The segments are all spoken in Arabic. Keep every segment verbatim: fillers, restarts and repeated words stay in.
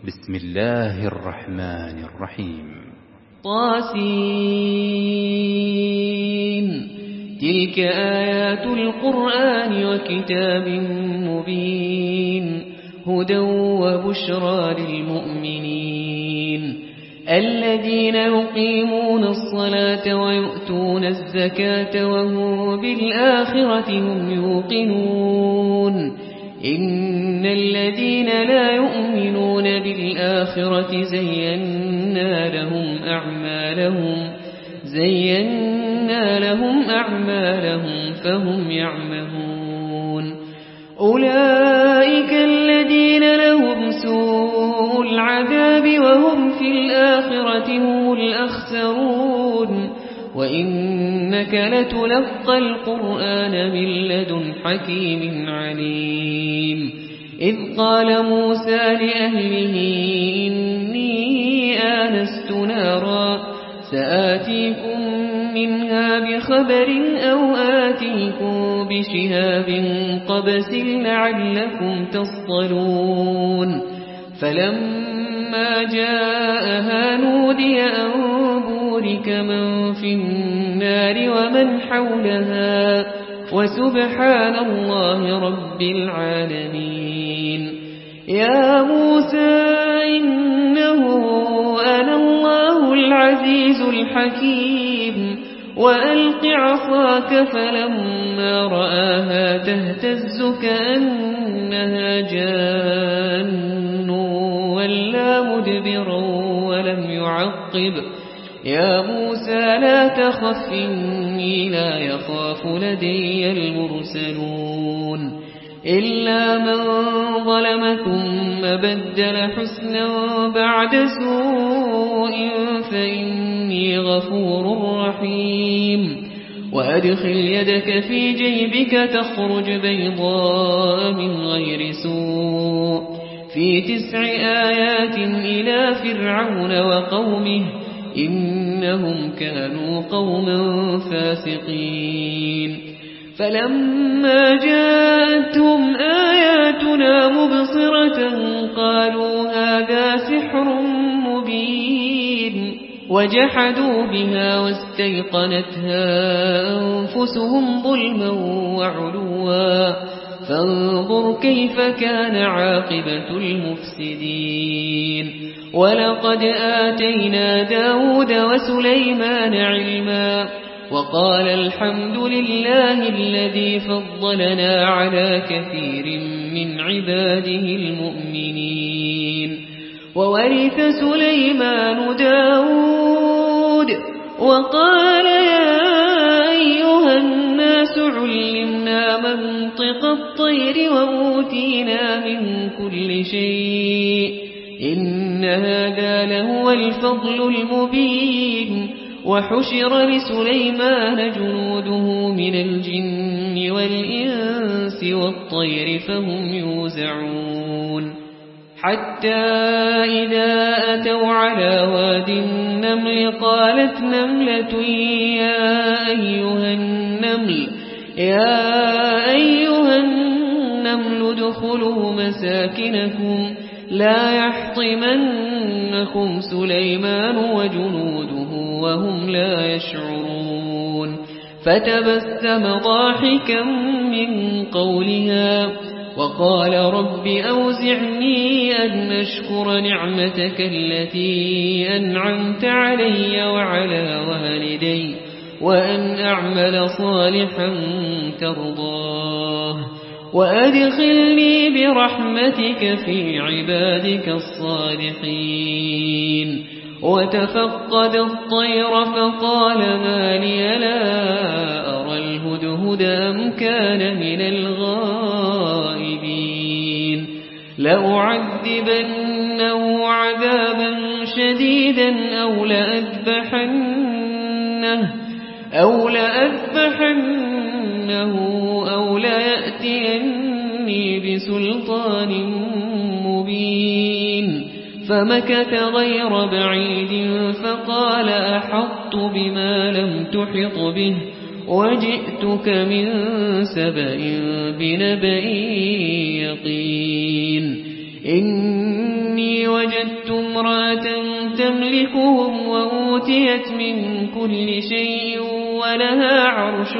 بسم الله الرحمن الرحيم. طاسين. تلك آيات القرآن وكتاب مبين هدى وبشرى للمؤمنين الذين يقيمون الصلاة ويؤتون الزكاة وهم بالآخرة هم يوقنون إن الذين لا يؤمنون بالآخرة زينا لهم أعمالهم زينا لهم أعمالهم فهم يعمهون أولئك الذين لهم سوء العذاب وهم في الآخرة هم الأخسرون وإنك لتلقى القرآن من لدن حكيم عليم إذ قال موسى لأهله إني آنست نارا سآتيكم منها بخبر أو آتيكم بشهاب قبس لعلكم تصطلون فلما جاءها نودي أن بورك من في النار ومن حولها وسبحان الله رب العالمين يا موسى إنه أنا الله العزيز الحكيم وألق عصاك فلما رآها تهتز كأنها جان ولا مدبرا ولم يعقب يا موسى لا تخف إني لا يخاف لدي المرسلون إلا من ظلم ثم بدل حسنا بعد سوء فإني غفور رحيم وأدخل يدك في جيبك تخرج بيضاء من غير سوء في تسع آيات إلى فرعون وقومه إنهم كانوا قوما فاسقين فلما جاءتهم آياتنا مبصرة قالوا هذا سحر مبين وجحدوا بها واستيقنتها أنفسهم ظلما وعلوا فانظر كيف كان عاقبة المفسدين ولقد آتينا داود وسليمان علما وقال الحمد لله الذي فضلنا على كثير من عباده المؤمنين وورث سليمان داود وقال يا أيها الناس علمنا منطق الطير وأوتينا من كل شيء إن هذا لهو الفضل المبين وحشر لسليمان جنوده من الجن والإنس والطير فهم يوزعون حتى إذا أتوا على واد النمل قالت نملة يا أيها النمل يا أيها النمل ادخلوا مساكنكم لا يحطمنكم سليمان وجنوده وهم لا يشعرون فتبسم ضاحكا من قولها وقال رب أوزعني أن أشكر نعمتك التي أنعمت علي وعلى والدي وأن أعمل صالحا ترضاه وأدخلني برحمتك في عبادك الصالحين وتفقد الطير فقال ما لي لا أرى الهدهد أم كان من الغائبين لأعذبنه عذابا شديدا أو لأذبحنه أو لأذبحنه أو ليأتيني بسلطان مبين فمكث غير بعيد فقال أحطت بما لم تحط به وجئتك من سبأ بنبأ يقين إني إني وجدت امرأة تملكهم وأوتيت من كل شيء ولها عرش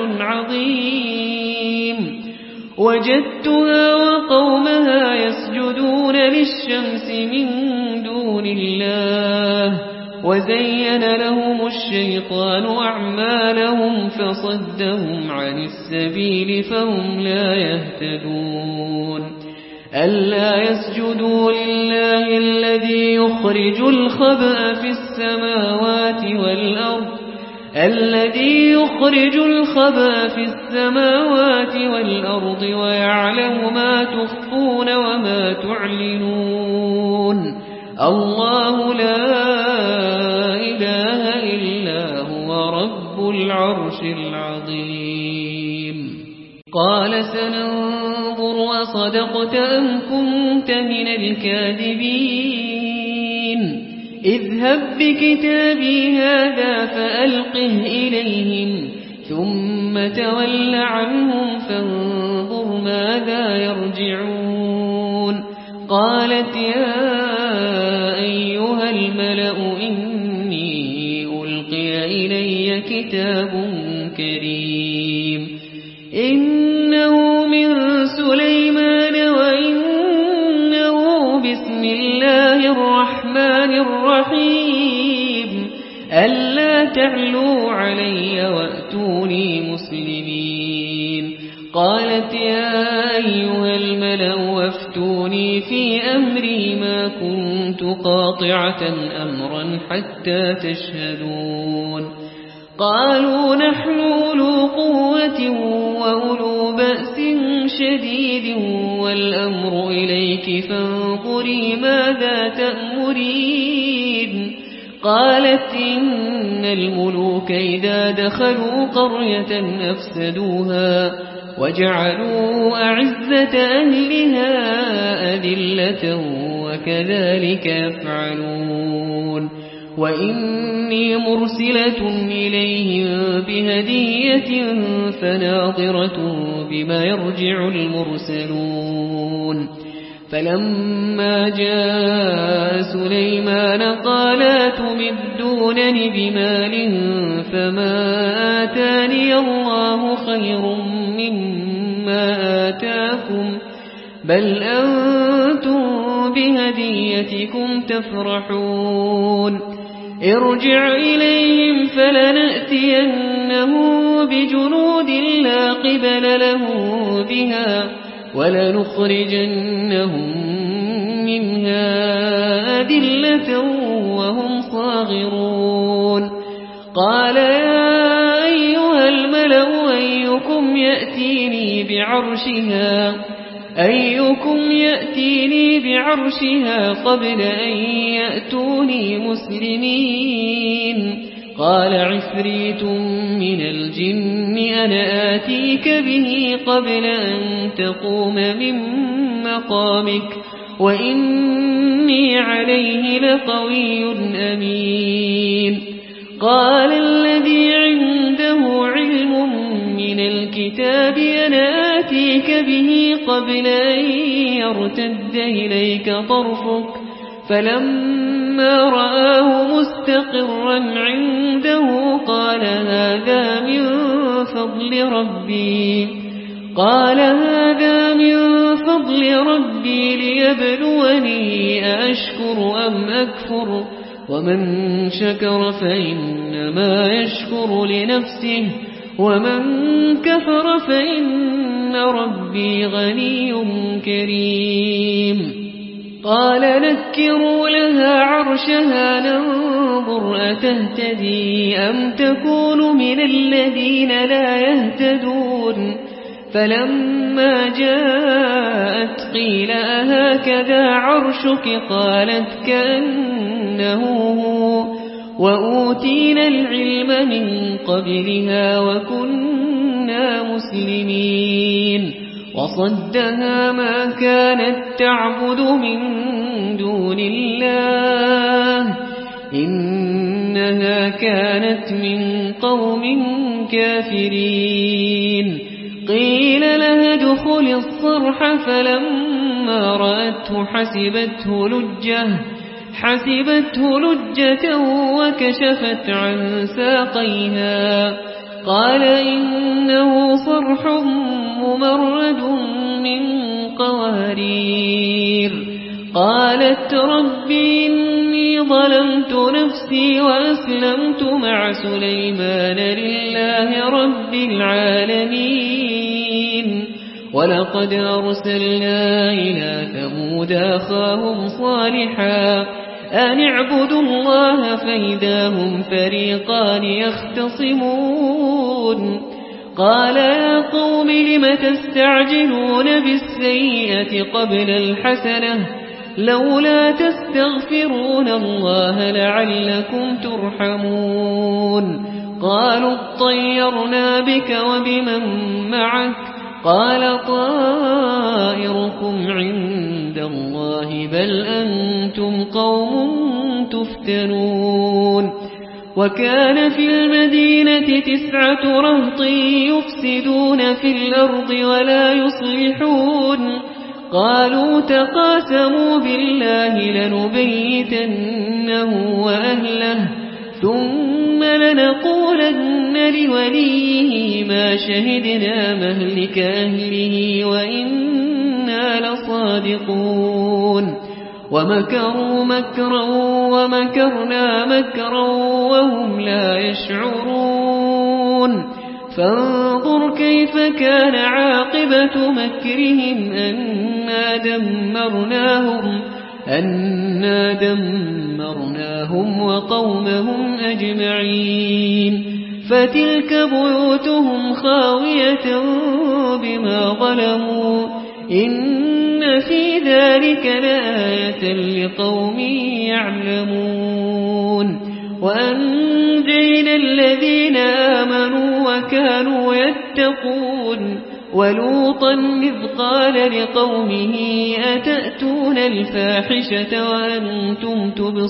عظيم وجدتها وقومها يسجدون للشمس من دون الله وزين لهم الشيطان أعمالهم فصدهم عن السبيل فهم لا يهتدون ألا يسجدوا لله الذي يخرج الخبأ في السماوات والأرض الذي يخرج الخبأ في السماوات والأرض ويعلم ما تخفون وما تعلنون الله لا إله إلا هو رب العرش العظيم قال سننظر وصدقت أم كنت من الكاذبين اذهب بكتابي هذا فألقه إليهم ثم تول عنهم فانظر ماذا يرجعون قالت يا أيها الملأ إني ألقي إلي كتاب كريم إنه من سليمان وإنه بسم الله الرحمن الرحيم ألا تعلوا علي وأتوني مسلمين قالت يا أيها الملأ وافتوني في أمري ما كنت قاطعة أمرا حتى تشهدون قالوا نحن أولو قوة وأولو بأس شديد والأمر إليك فانظري ماذا تأمرين قالت إن الملوك إذا دخلوا قرية أفسدوها وجعلوا أعزة أهلها أذلة وكذلك يفعلون وإني مرسلة إليهم بهدية فناظرة بما يرجع المرسلون فلما جاء سليمان قال أتمدونني بمال فما آتاني الله خير مما آتاكم بل أنتم بهديتكم تفرحون ارجع إليهم فلنأتينهم بجنود لا قبل له بها ولنخرجنهم منها أذلة وهم صاغرون قال يا أيها الملأ أيكم يأتيني بعرشها أيكم يأتيني بعرشها قبل أن يأتوني مسلمين قال عفريت من الجن أنا آتيك به قبل أن تقوم من مقامك وإني عليه لقوي أمين قال الذي عنده علم من الكتاب أنا آتيك به قبل أن يرتد إليك طرفك فلما رآه مستقرا عنده قال هذا من فضل ربي قال هذا من فضل ربي ليبلوني أأشكر أم أكفر ومن شكر فإنما يشكر لنفسه ومن كفر فإن ربي غني كريم قال نكروا لها عرشها ننظر أتهتدي أم تكون من الذين لا يهتدون فلما جاءت قيل أهكذا عرشك قالت كأنه هو وأوتينا العلم من قبلها وكنا مسلمين وصدها ما كانت تعبد من دون الله إنها كانت من قوم كافرين قيل لها ادخل الصرح فلما فلما رأته حسبته لجة حسبته لجة وكشفت عن ساقيها قال إنه صرح ممرد من قوارير قالت رب إني ظلمت نفسي وأسلمت مع سليمان لله رب العالمين ولقد أرسلنا إلى ثمود أخاهم صالحا أن اعبدوا الله فإذا هم فريقان يختصمون قال يا قوم لم تستعجلون بالسيئة قبل الحسنة لولا تستغفرون الله لعلكم ترحمون قالوا اطيرنا بك وبمن معك قال طائركم عند الله بل أنتم قوم تفتنون وكان في المدينة تسعة رهط يفسدون في الأرض ولا يصلحون قالوا تقاسموا بالله لنبيتنه وأهله ثم لنقولن لوليه ما شهدنا مهلك أهله وإنا لصادقون ومكروا مكرا ومكرنا مكرا وهم لا يشعرون فانظر كيف كان عاقبة مكرهم أنا دمرناهم أنا دمرناهم وقومهم أجمعين فتلك بيوتهم خاوية بما ظلموا إن في ذلك لآية لقوم يعلمون وأنجينا الذين آمنوا وكانوا يتقون ولوطا إذ قال لقومه أتأتون الفاحشة وأنتم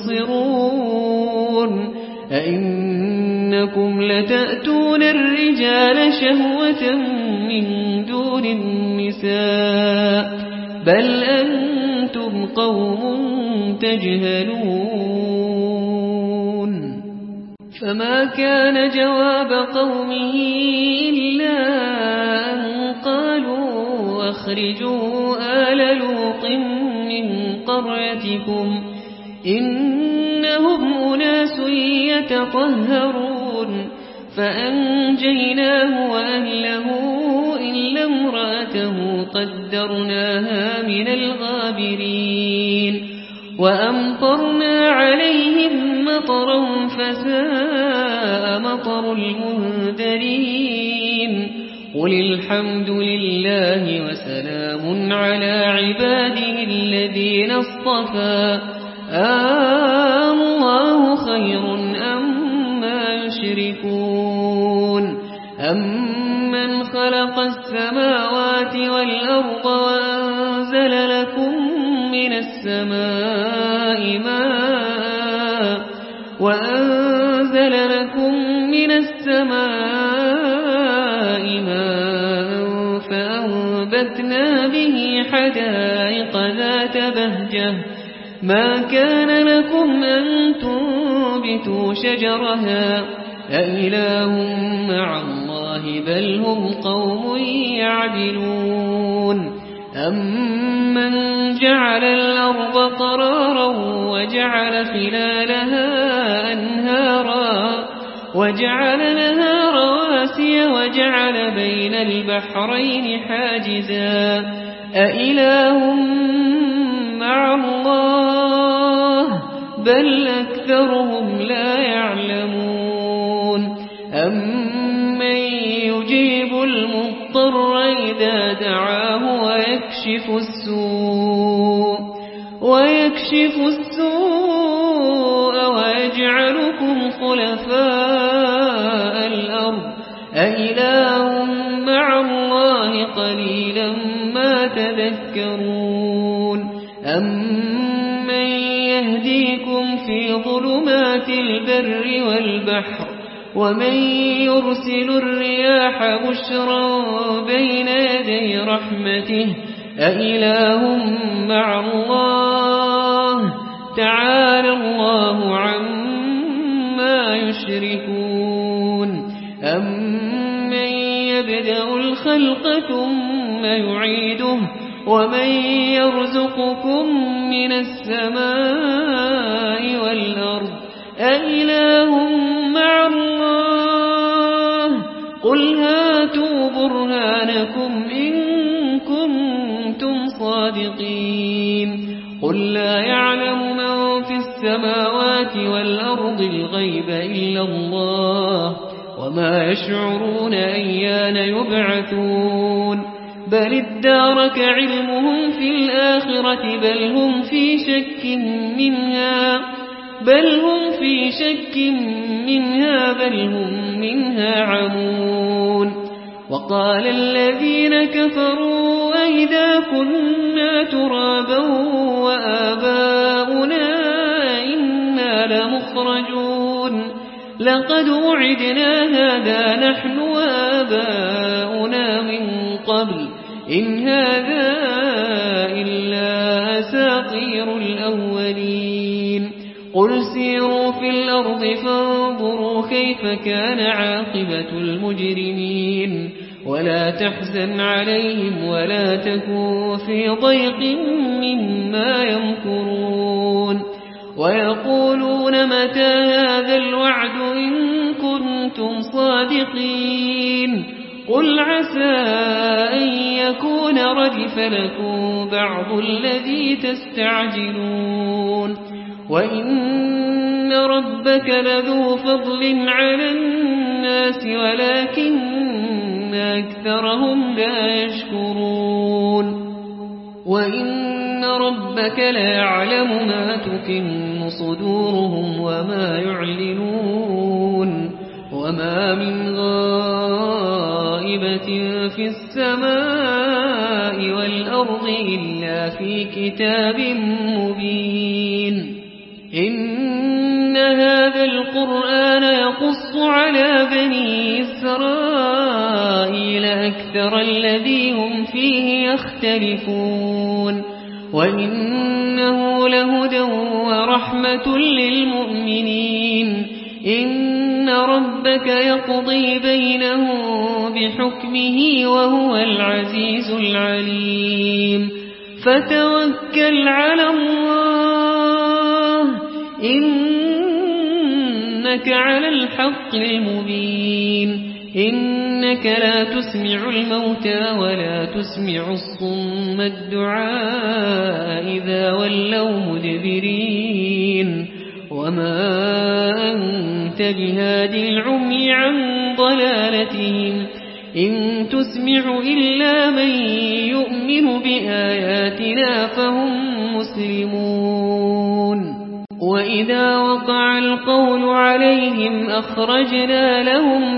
تبصرون أئنكم لتأتون الرجال شهوة من دون النساء بل أنتم قوم تجهلون فما كان جواب قومه إلا أن قالوا أخرجوا آل لوط من قريتكم إنهم أناس يتطهرون فأنجيناه وأهله إلا امرأته قدرناها من الغابرين وأمطرنا عليهم مطرا فساء مطر المنذرين قل الحمد لله وسلام على عباده الذين اصطفى الله خير أما يشركون أمن خلق السماوات والأرض وأنزل لكم من السماء ماء وأنزل لكم من السماء ماء فأنبتنا به حدائق ذات بهجة ما كان لكم أن تنبتوا شجرها أإله مع الله بل هم قوم يعدلون أمن جعل الأرض قرارا وجعل خلالها أنهارا وجعل لها رواسي وجعل بين البحرين حاجزا أإله مع الله بل أكثرهم لا يعلمون أمن يجيب المضطر إذا دعاه ويكشف السوء ويكشف السوء ويجعلكم خلفاء الأرض أإله مع الله قليلا ما تذكرون أمن يهديكم في ظلمات البر والبحر ومن يرسل الرياح بشرا بين يدي رحمته أإله مع الله تعالى الله عما يشركون أمن يبدأ الخلق ثم يعيده ومن يرزقكم من السماء والأرض أإله مع الله قل هاتوا برهانكم إن كنتم صادقين قل لا يعلم من في السماوات والأرض الغيب إلا الله وما يشعرون أيان يبعثون بل ادارك علمهم في الآخرة بل هم في شك منها بل هم في شك منها بل هم منها عمون وقال الذين كفروا أئذا كنا ترابا وآباؤنا إنا لمخرجون لقد وعدنا هذا نحن وآباؤنا من قبل إن هذا إلا أساطير الأولين قل سيروا في الأرض فانظروا كيف كان عاقبة المجرمين ولا تحزن عليهم ولا تكن في ضيق مما يمكرون ويقولون متى هذا الوعد إن كنتم صادقين قل عسى أن يكون ردف لكم بعض الذي تستعجلون وإن ربك لذو فضل على الناس ولكن أكثرهم لا يشكرون وإن ربك لا يعلم ما تكن صدورهم وما يعلنون وما من غائبة في السماء والأرض إلا في كتاب مبين إن هذا القرآن يقص على بني إسرائيل أكثر الذي هم فيه يختلفون وإنه لهدى ورحمة للمؤمنين إن ربك يقضي بينهم بحكمه وهو العزيز العليم فتوكل على الله إنك على الحق المبين إنك لا تسمع الموتى ولا تسمع الصم الدعاء إذا ولوا مدبرين وما أنت بهادي العمي عن ضلالتهم إن تسمع إلا من يؤمن بآياتنا فهم مسلمون وإذا وقع القول عليهم أخرجنا لهم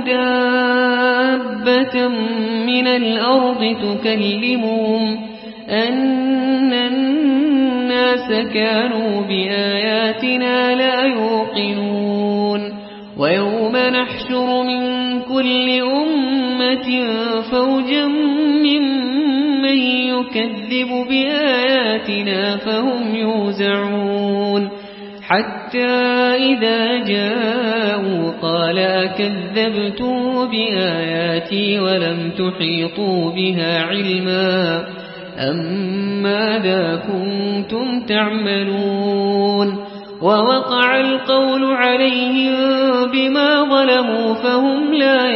دابة من الأرض تكلمهم أن الناس كانوا بآياتنا لا يوقنون ويوم نحشر من كل أمة فوجا ممن يكذب بآياتنا فهم يوزعون حتى إذا جاءوا قال أكذبتم بآياتي ولم تحيطوا بها علما أم ماذا كنتم تعملون ووقع القول عليهم بما ظلموا فهم لا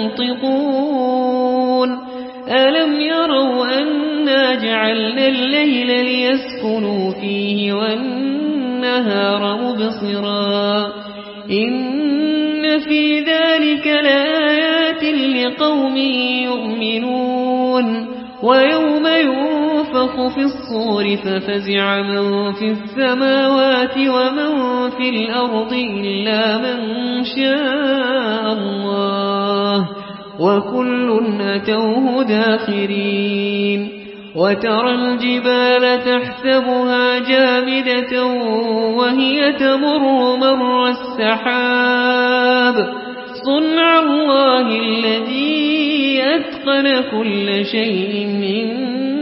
ينطقون ألم يروا أنا جعلنا الليل ليسكنوا فيه والنهار مبصرا إن في ذلك لآيات لقوم يؤمنون ويوم ينفخ في الصور ففزع من في السماوات ومن في الأرض إلا من شاء الله وكل أتوه داخرين وترى الجبال تحسبها جامدة وهي تمر مر السحاب صنع الله الذي أتقن كل شيء إن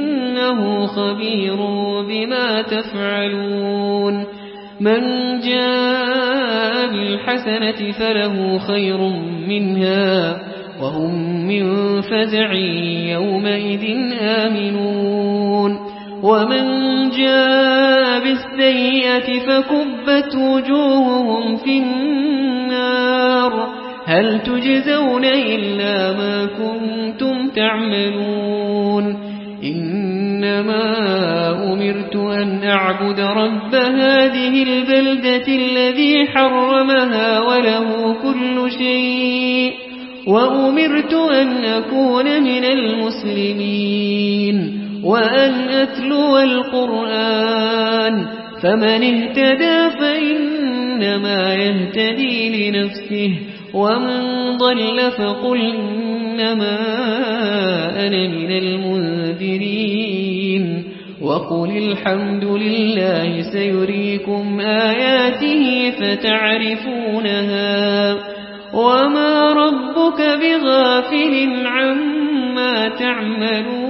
إنه خبير بما تفعلون من جاء بالحسنة فله خير منها وهم من فزع يومئذ آمنون ومن جاء بالسيئة فكبت وجوههم في النار هل تجزون إلا ما كنتم تعملون إنما أمرت أن أعبد رب هذه البلدة الذي حرمها وله كل شيء وأمرت أن أكون من المسلمين وأن أتلو القرآن فمن اهتدى فإنما يهتدي لنفسه ومن ضل فقل إنما أنا من المنذرين وقل الحمد لله سيريكم آياته فتعرفونها وما ربك بغافل عما تعملون